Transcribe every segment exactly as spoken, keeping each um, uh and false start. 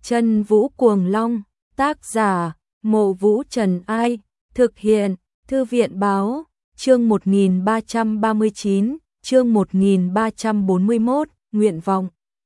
Chân Vũ Cuồng Long, tác giả, Mộ Vũ Trần Ai, thực hiện, Thư viện Báo, chương một nghìn ba trăm ba mươi chín, chương một nghìn ba trăm bốn mươi mốt, nguyện vọng.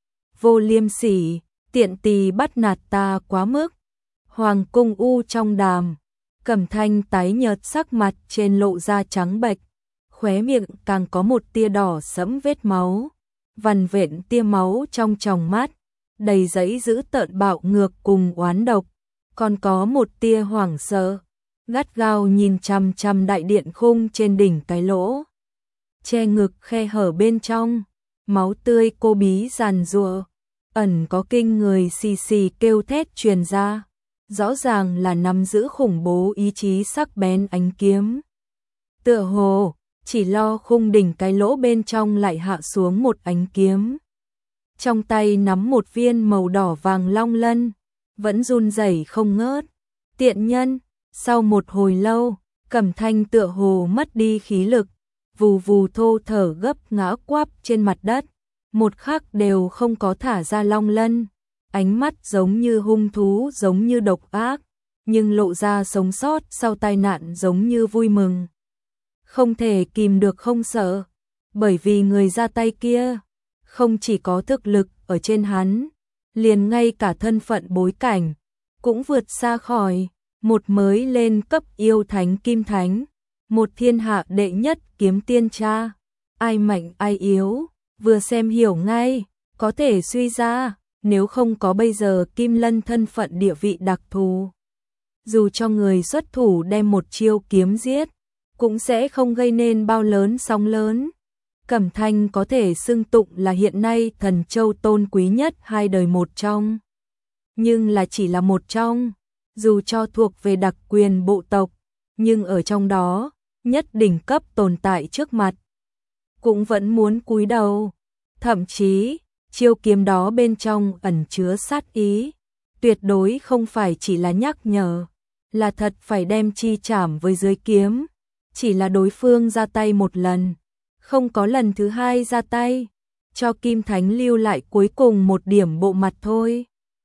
Vô liêm sỉ, tiện tì bắt nạt ta quá mức. Hoàng cung u trong đàm, Cẩm Thanh tái nhợt sắc mặt trên lộ ra trắng bệch, khóe miệng càng có một tia đỏ sẫm vết máu, vằn vện tia máu trong tròng mắt, đầy dẫy dữ tợn bạo ngược cùng oán độc, còn có một tia hoảng sợ, gắt gao nhìn chằm chằm đại điện khung trên đỉnh cái lỗ. Che ngực khe hở bên trong, máu tươi cô bí giàn giụa, ẩn có kinh người xì xì kêu thét truyền ra, rõ ràng là nắm giữ khủng bố ý chí sắc bén ánh kiếm. Tựa hồ, chỉ lo khung đỉnh cái lỗ bên trong lại hạ xuống một ánh kiếm. Trong tay nắm một viên màu đỏ vàng long lân, vẫn run rẩy không ngớt. Tiện nhân, sau một hồi lâu, Cẩm Thanh tựa hồ mất đi khí lực, vù vù thô thở gấp ngã quắp trên mặt đất, một khắc đều không có thả ra long lân, ánh mắt giống như hung thú, giống như độc ác, nhưng lộ ra sống sót sau tai nạn giống như vui mừng. Không thể kìm được không sợ, bởi vì người ra tay kia không chỉ có thực lực ở trên hắn, liền ngay cả thân phận bối cảnh cũng vượt xa khỏi, một mới lên cấp yêu thánh kim thánh, một thiên hạ đệ nhất kiếm tiên cha, ai mạnh ai yếu, vừa xem hiểu ngay, có thể suy ra, nếu không có bây giờ Kim Lân thân phận địa vị đặc thù, dù cho người xuất thủ đem một chiêu kiếm giết, cũng sẽ không gây nên bao lớn sóng lớn. Cẩm Thanh có thể xưng tụng là hiện nay thần châu tôn quý nhất hai đời một trong. Nhưng là chỉ là một trong, dù cho thuộc về đặc quyền bộ tộc, nhưng ở trong đó, nhất đỉnh cấp tồn tại trước mặt, cũng vẫn muốn cúi đầu. Thậm chí, chiêu kiếm đó bên trong ẩn chứa sát ý, tuyệt đối không phải chỉ là nhắc nhở, là thật phải đem chi chảm với dưới kiếm, chỉ là đối phương ra tay một lần, không có lần thứ hai ra tay, cho Kim Thánh lưu lại cuối cùng một điểm bộ mặt thôi.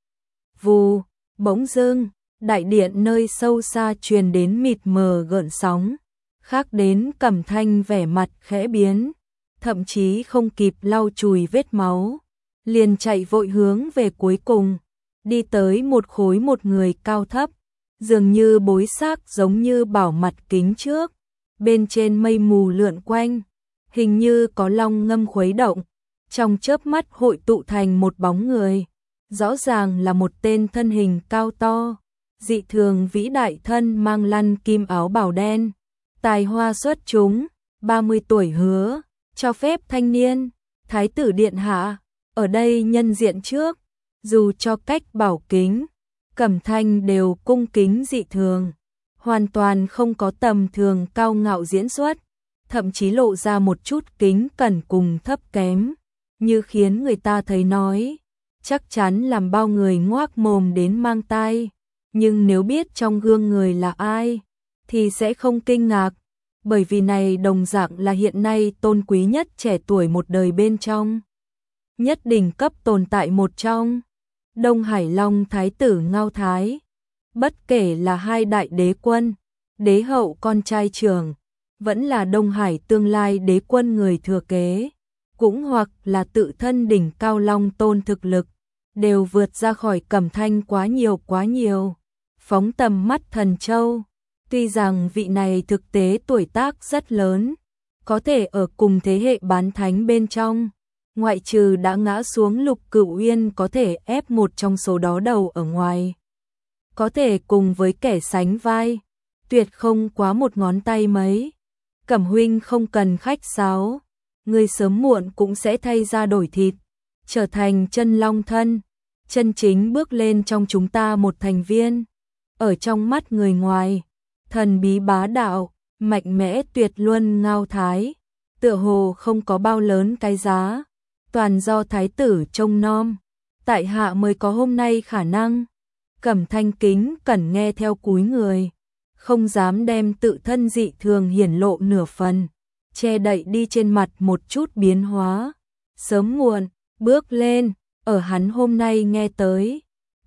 Vù, bỗng dưng, đại điện nơi sâu xa truyền đến mịt mờ gợn sóng, khác đến Cẩm Thanh vẻ mặt khẽ biến, thậm chí không kịp lau chùi vết máu, liền chạy vội hướng về cuối cùng, đi tới một khối một người cao thấp, dường như bối xác giống như bảo mặt kính trước, bên trên mây mù lượn quanh, hình như có long ngâm khuấy động, trong chớp mắt hội tụ thành một bóng người, rõ ràng là một tên thân hình cao to, dị thường vĩ đại thân mang lăn kim áo bào đen, tài hoa xuất chúng, ba mươi tuổi hứa, cho phép thanh niên, thái tử điện hạ, ở đây nhân diện trước, dù cho cách bảo kính, Cẩm Thanh đều cung kính dị thường, hoàn toàn không có tầm thường cao ngạo diễn xuất, thậm chí lộ ra một chút kính cẩn cùng thấp kém, như khiến người ta thấy nói, chắc chắn làm bao người ngoác mồm đến mang tai, nhưng nếu biết trong gương người là ai, thì sẽ không kinh ngạc, bởi vì này đồng dạng là hiện nay tôn quý nhất trẻ tuổi một đời bên trong. Nhất đỉnh cấp tồn tại một trong, Đông Hải Long Thái tử Ngao Thái, bất kể là hai đại đế quân, đế hậu con trai trưởng, vẫn là Đông Hải tương lai đế quân người thừa kế, cũng hoặc là tự thân đỉnh cao long tôn thực lực, đều vượt ra khỏi Cẩm Thanh quá nhiều quá nhiều. Phóng tầm mắt Thần Châu, tuy rằng vị này thực tế tuổi tác rất lớn, có thể ở cùng thế hệ bán thánh bên trong, ngoại trừ đã ngã xuống Lục Cửu Uyên có thể ép một trong số đó đầu ở ngoài, có thể cùng với kẻ sánh vai, tuyệt không quá một ngón tay mấy. Cẩm huynh không cần khách sáo, người sớm muộn cũng sẽ thay ra đổi thịt, trở thành chân long thân, chân chính bước lên trong chúng ta một thành viên. Ở trong mắt người ngoài, thần bí bá đạo, mạnh mẽ tuyệt luân Ngao Thái, tựa hồ không có bao lớn cái giá, toàn do thái tử trông nom, tại hạ mới có hôm nay khả năng. Cẩm Thanh kính cẩn nghe theo cúi người, không dám đem tự thân dị thường hiển lộ nửa phần, che đậy đi trên mặt một chút biến hóa, sớm muộn, bước lên, ở hắn hôm nay nghe tới,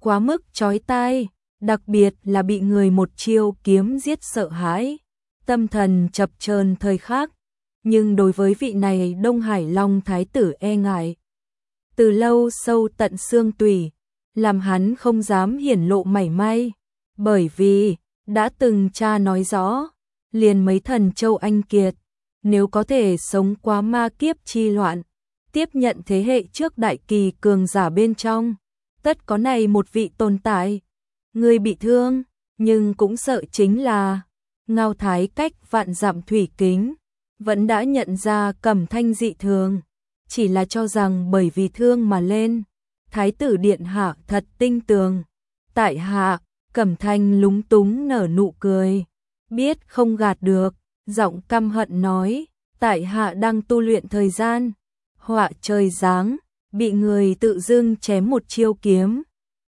quá mức chói tai, đặc biệt là bị người một chiêu kiếm giết sợ hãi, tâm thần chập chờn thời khắc. Nhưng đối với vị này Đông Hải Long thái tử e ngại từ lâu sâu tận xương tủy, làm hắn không dám hiển lộ mảy may, bởi vì đã từng cha nói rõ, liền mấy thần châu anh kiệt, nếu có thể sống qua ma kiếp chi loạn, tiếp nhận thế hệ trước đại kỳ cường giả bên trong, tất có này một vị tồn tại. Người bị thương, nhưng cũng sợ chính là Ngao Thái cách vạn dặm thủy kính, vẫn đã nhận ra Cẩm Thanh dị thường, chỉ là cho rằng bởi vì thương mà lên. Thái tử điện hạ thật tinh tường. Tại hạ, Cẩm Thanh lúng túng nở nụ cười, biết không gạt được, giọng căm hận nói, tại hạ đang tu luyện thời gian, họa trời giáng, bị người tự dưng chém một chiêu kiếm.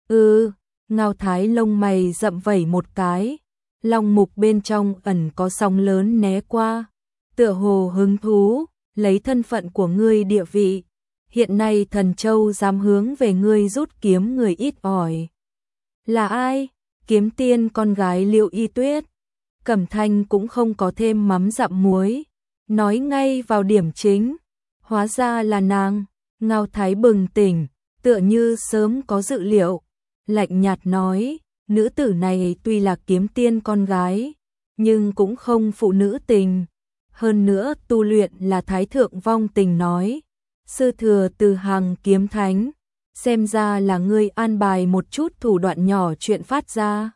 Ừ, Ngao Thái lông mày rậm vẩy một cái, long mục bên trong ẩn có sóng lớn né qua, tựa hồ hứng thú, lấy thân phận của ngươi địa vị, hiện nay Thần Châu dám hướng về ngươi rút kiếm người ít ỏi. Là ai? Kiếm tiên con gái Liễu Y Tuyết. Cẩm Thanh cũng không có thêm mắm dặm muối, nói ngay vào điểm chính, hóa ra là nàng. Ngao Thái bừng tỉnh, tựa như sớm có dự liệu, lạnh nhạt nói, nữ tử này tuy là kiếm tiên con gái, nhưng cũng không phụ nữ tình, hơn nữa tu luyện là thái thượng vong tình nói, sư thừa từ hàng kiếm thánh, xem ra là ngươi an bài một chút thủ đoạn nhỏ chuyện phát ra.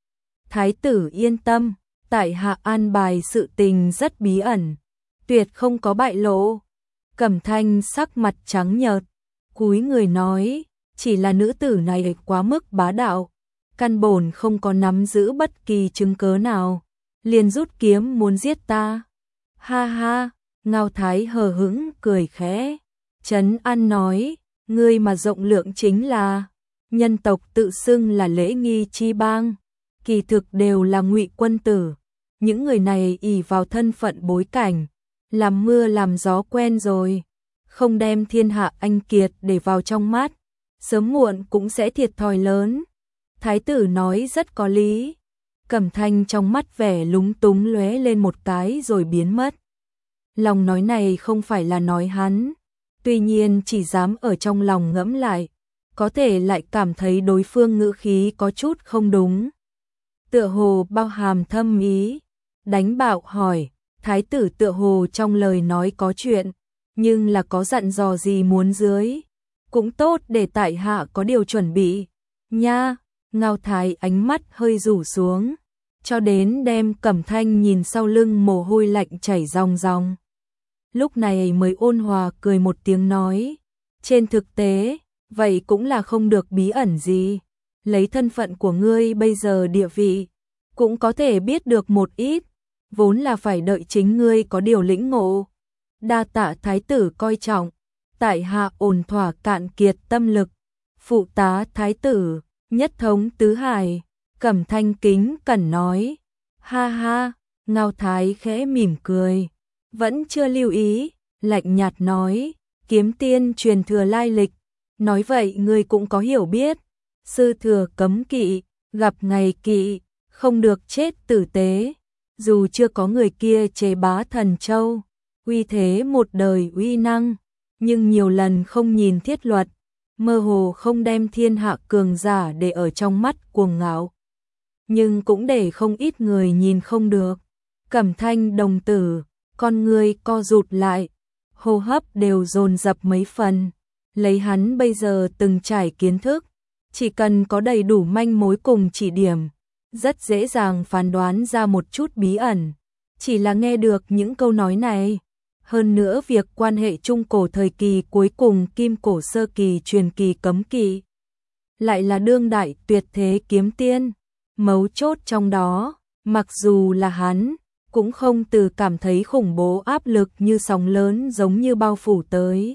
Thái tử yên tâm, tại hạ an bài sự tình rất bí ẩn, tuyệt không có bại lộ. Cẩm Thanh sắc mặt trắng nhợt, cúi người nói, chỉ là nữ tử này quá mức bá đạo, căn bổn không có nắm giữ bất kỳ chứng cớ nào, liền rút kiếm muốn giết ta. Ha ha, Ngao Thái hờ hững cười khẽ, trấn an nói, ngươi mà rộng lượng chính là nhân tộc tự xưng là lễ nghi chi bang, kỳ thực đều là ngụy quân tử, những người này ỷ vào thân phận bối cảnh, làm mưa làm gió quen rồi, không đem thiên hạ anh kiệt để vào trong mắt, sớm muộn cũng sẽ thiệt thòi lớn. Thái tử nói rất có lý. Cẩm Thanh trong mắt vẻ lúng túng lóe lên một cái rồi biến mất. Lòng nói này không phải là nói hắn, tuy nhiên chỉ dám ở trong lòng ngẫm lại, có thể lại cảm thấy đối phương ngữ khí có chút không đúng. Tựa hồ bao hàm thâm ý, đánh bạo hỏi, thái tử tựa hồ trong lời nói có chuyện, nhưng là có dặn dò gì muốn dưới, cũng tốt để tại hạ có điều chuẩn bị. Nha, Ngao Thái ánh mắt hơi rủ xuống, cho đến đem Cẩm Thanh nhìn sau lưng mồ hôi lạnh chảy ròng ròng. Lúc này mới ôn hòa cười một tiếng nói, trên thực tế, vậy cũng là không được bí ẩn gì, lấy thân phận của ngươi bây giờ địa vị, cũng có thể biết được một ít, vốn là phải đợi chính ngươi có điều lĩnh ngộ. Đa tạ thái tử coi trọng, tại hạ ổn thỏa cạn kiệt tâm lực, phụ tá thái tử, nhất thống tứ hải. Cẩm Thanh kính cẩn nói, ha ha, Ngao Thái khẽ mỉm cười, vẫn chưa lưu ý, lạnh nhạt nói, kiếm tiên truyền thừa lai lịch, nói vậy ngươi cũng có hiểu biết, sư thừa cấm kỵ, gặp ngày kỵ, không được chết tử tế, dù chưa có người kia chế bá Thần Châu, uy thế một đời uy năng, nhưng nhiều lần không nhìn thiết luật, mơ hồ không đem thiên hạ cường giả để ở trong mắt cuồng ngạo, nhưng cũng để không ít người nhìn không được. Cẩm Thanh đồng tử, con người co rụt lại, hô hấp đều dồn dập mấy phần, lấy hắn bây giờ từng trải kiến thức, chỉ cần có đầy đủ manh mối cùng chỉ điểm, rất dễ dàng phán đoán ra một chút bí ẩn, chỉ là nghe được những câu nói này. Hơn nữa việc quan hệ trung cổ thời kỳ cuối cùng kim cổ sơ kỳ truyền kỳ cấm kỵ, lại là đương đại tuyệt thế kiếm tiên, mấu chốt trong đó, mặc dù là hắn, cũng không từ cảm thấy khủng bố áp lực như sóng lớn giống như bao phủ tới.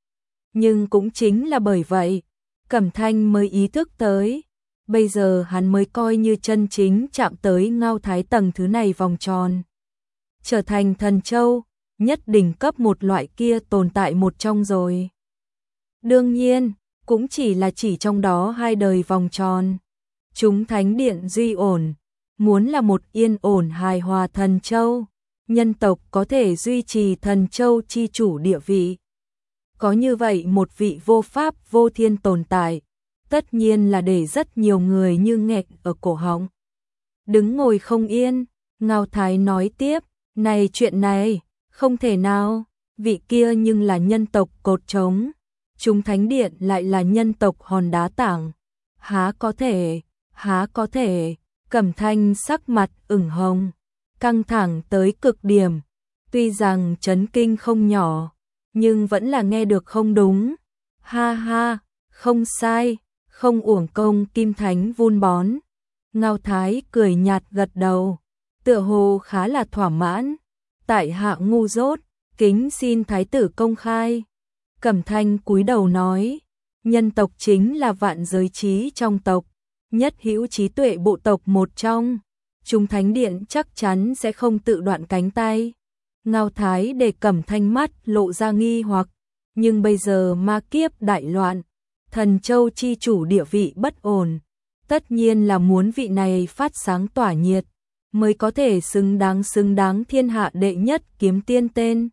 Nhưng cũng chính là bởi vậy, Cẩm Thanh mới ý thức tới, bây giờ hắn mới coi như chân chính chạm tới Ngao Thái tầng thứ này vòng tròn. Trở thành Thần Châu, nhất đỉnh cấp một loại kia tồn tại một trong rồi. Đương nhiên, cũng chỉ là chỉ trong đó hai đời vòng tròn. Chúng thánh điện duy ổn, muốn là một yên ổn hài hòa thần châu, nhân tộc có thể duy trì thần châu chi chủ địa vị. Có như vậy một vị vô pháp vô thiên tồn tại, tất nhiên là để rất nhiều người như nghẹt ở cổ họng. Đứng ngồi không yên, Ngao Thái nói tiếp, này chuyện này, không thể nào, vị kia nhưng là nhân tộc cột trống, chúng thánh điện lại là nhân tộc hòn đá tảng. Há có thể, há có thể, Cẩm Thanh sắc mặt ửng hồng, căng thẳng tới cực điểm, tuy rằng chấn kinh không nhỏ, nhưng vẫn là nghe được không đúng. Ha ha, không sai, không uổng công Kim Thánh vun bón. Ngao Thái cười nhạt gật đầu, tựa hồ khá là thỏa mãn. Tại hạ ngu dốt, kính xin thái tử công khai. Cẩm Thanh cúi đầu nói, nhân tộc chính là vạn giới trí trong tộc, nhất hữu trí tuệ bộ tộc một trong, chúng thánh điện chắc chắn sẽ không tự đoạn cánh tay. Ngao Thái để Cẩm Thanh mắt lộ ra nghi hoặc, nhưng bây giờ ma kiếp đại loạn, thần châu chi chủ địa vị bất ổn, tất nhiên là muốn vị này phát sáng tỏa nhiệt, mới có thể xứng đáng xứng đáng thiên hạ đệ nhất kiếm tiên tên.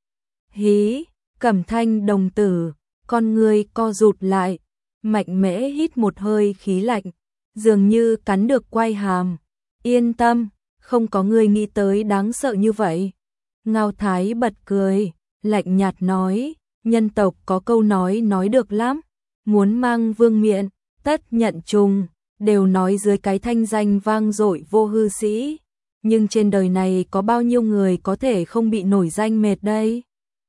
Hí, Cẩm Thanh đồng tử, con người co rụt lại, mạnh mẽ hít một hơi khí lạnh, dường như cắn được quai hàm. Yên tâm, không có người nghĩ tới đáng sợ như vậy. Ngao Thái bật cười, lạnh nhạt nói, nhân tộc có câu nói nói được lắm, muốn mang vương miện, tất nhận trùng, đều nói dưới cái thanh danh vang dội vô hư sĩ, nhưng trên đời này có bao nhiêu người có thể không bị nổi danh mệt đây.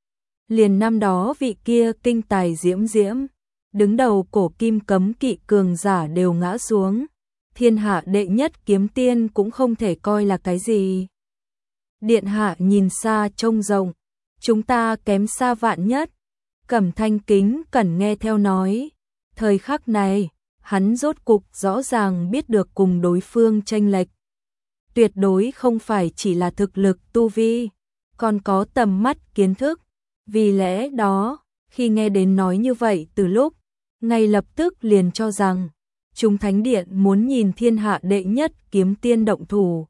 Liền năm đó vị kia kinh tài diễm diễm, đứng đầu cổ kim cấm kỵ cường giả đều ngã xuống, thiên hạ đệ nhất kiếm tiên cũng không thể coi là cái gì. Điện hạ nhìn xa trông rộng, chúng ta kém xa vạn nhất. Cẩm Thanh kính cẩn nghe theo nói, thời khắc này, hắn rốt cục rõ ràng biết được cùng đối phương chênh lệch. Tuyệt đối không phải chỉ là thực lực tu vi, còn có tầm mắt kiến thức. Vì lẽ đó, khi nghe đến nói như vậy từ lúc, ngay lập tức liền cho rằng, chúng thánh điện muốn nhìn thiên hạ đệ nhất kiếm tiên động thủ.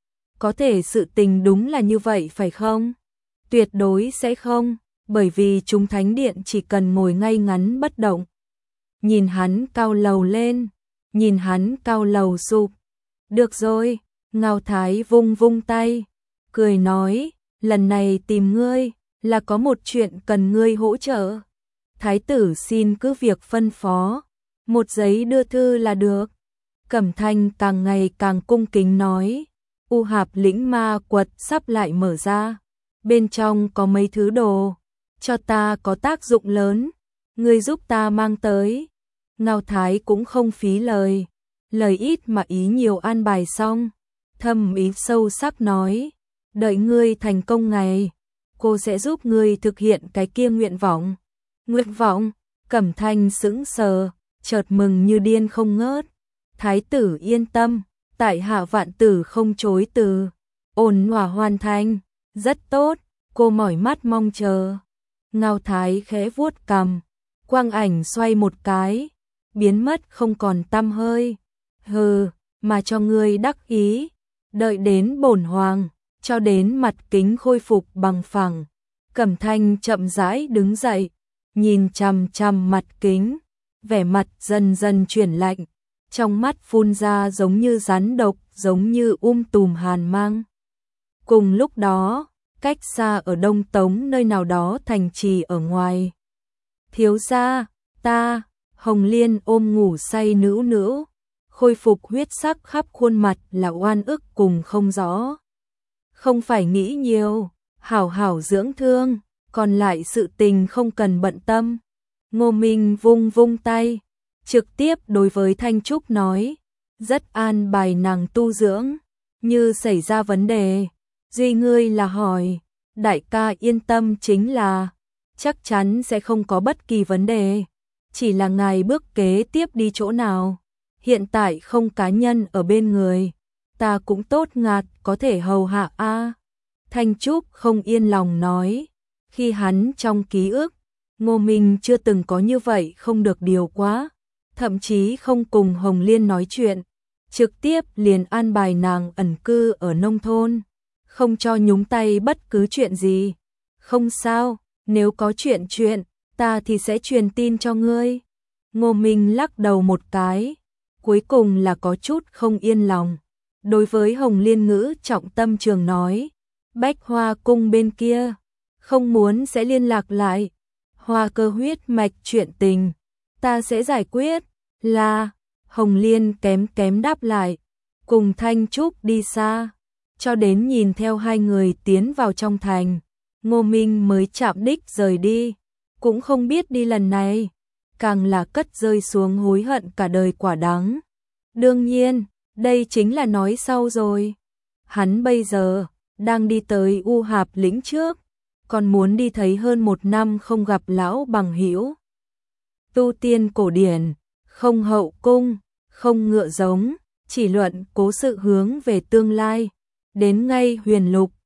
Có thể sự tình đúng là như vậy phải không? Tuyệt đối sẽ không, bởi vì chúng thánh điện chỉ cần ngồi ngay ngắn bất động. Nhìn hắn cao lầu lên, nhìn hắn cao lầu sụp. Được rồi, Ngao Thái vung vung tay, cười nói, lần này tìm ngươi, là có một chuyện cần ngươi hỗ trợ. Thái tử xin cứ việc phân phó, một giấy đưa thư là được. Cẩm Thanh càng ngày càng cung kính nói, U Hạp lĩnh ma quật sắp lại mở ra, bên trong có mấy thứ đồ, cho ta có tác dụng lớn, ngươi giúp ta mang tới. Ngao Thái cũng không phí lời, lời ít mà ý nhiều an bài xong, thâm ý sâu sắc nói, đợi ngươi thành công ngày, cô sẽ giúp ngươi thực hiện cái kia nguyện vọng. Nguyện vọng? Cẩm Thanh sững sờ, chợt mừng như điên không ngớt. Thái tử yên tâm, tại hạ vạn tử không chối từ, ổn hòa hoàn thành, rất tốt, cô mỏi mắt mong chờ. Ngao Thái khẽ vuốt cằm, quang ảnh xoay một cái, biến mất không còn tăm hơi. Hừ, mà cho ngươi đắc ý, đợi đến bổn hoàng, cho đến mặt kính khôi phục bằng phẳng. Cẩm Thanh chậm rãi đứng dậy, nhìn chằm chằm mặt kính, vẻ mặt dần dần chuyển lạnh, trong mắt phun ra giống như rắn độc, giống như um tùm hàn mang. Cùng lúc đó, cách xa ở Đông Tống nơi nào đó thành trì ở ngoài. Thiếu gia, ta, Hồng Liên ôm ngủ say nữ nữ, khôi phục huyết sắc khắp khuôn mặt là oan ức cùng không rõ. Không phải nghĩ nhiều, hảo hảo dưỡng thương, còn lại sự tình không cần bận tâm. Ngô Minh vung vung tay, trực tiếp đối với Thanh Trúc nói, rất an bài nàng tu dưỡng, như xảy ra vấn đề, duy ngươi là hỏi, đại ca yên tâm chính là, chắc chắn sẽ không có bất kỳ vấn đề, chỉ là ngài bước kế tiếp đi chỗ nào, hiện tại không cá nhân ở bên người, ta cũng tốt ngạt có thể hầu hạ a. Thanh Trúc không yên lòng nói, khi hắn trong ký ức, Ngô Minh chưa từng có như vậy không được điều quá, thậm chí không cùng Hồng Liên nói chuyện, trực tiếp liền an bài nàng ẩn cư ở nông thôn, không cho nhúng tay bất cứ chuyện gì. Không sao, nếu có chuyện chuyện, ta thì sẽ truyền tin cho ngươi. Ngô Minh lắc đầu một cái, cuối cùng là có chút không yên lòng. Đối với Hồng Liên ngữ trọng tâm trường nói, Bách Hoa cung bên kia, không muốn sẽ liên lạc lại. Hoa cơ huyết mạch chuyện tình, ta sẽ giải quyết, là, Hồng Liên kém kém đáp lại, cùng Thanh Trúc đi xa, cho đến nhìn theo hai người tiến vào trong thành, Ngô Minh mới chạm đích rời đi, cũng không biết đi lần này, càng là cất rơi xuống hối hận cả đời quả đắng. Đương nhiên, đây chính là nói sau rồi. Hắn bây giờ, đang đi tới U Hạp lĩnh trước, còn muốn đi thấy hơn một năm không gặp lão bằng hữu. Tu tiên cổ điển, không hậu cung, không ngựa giống, chỉ luận cố sự hướng về tương lai. Đến ngay huyền lục,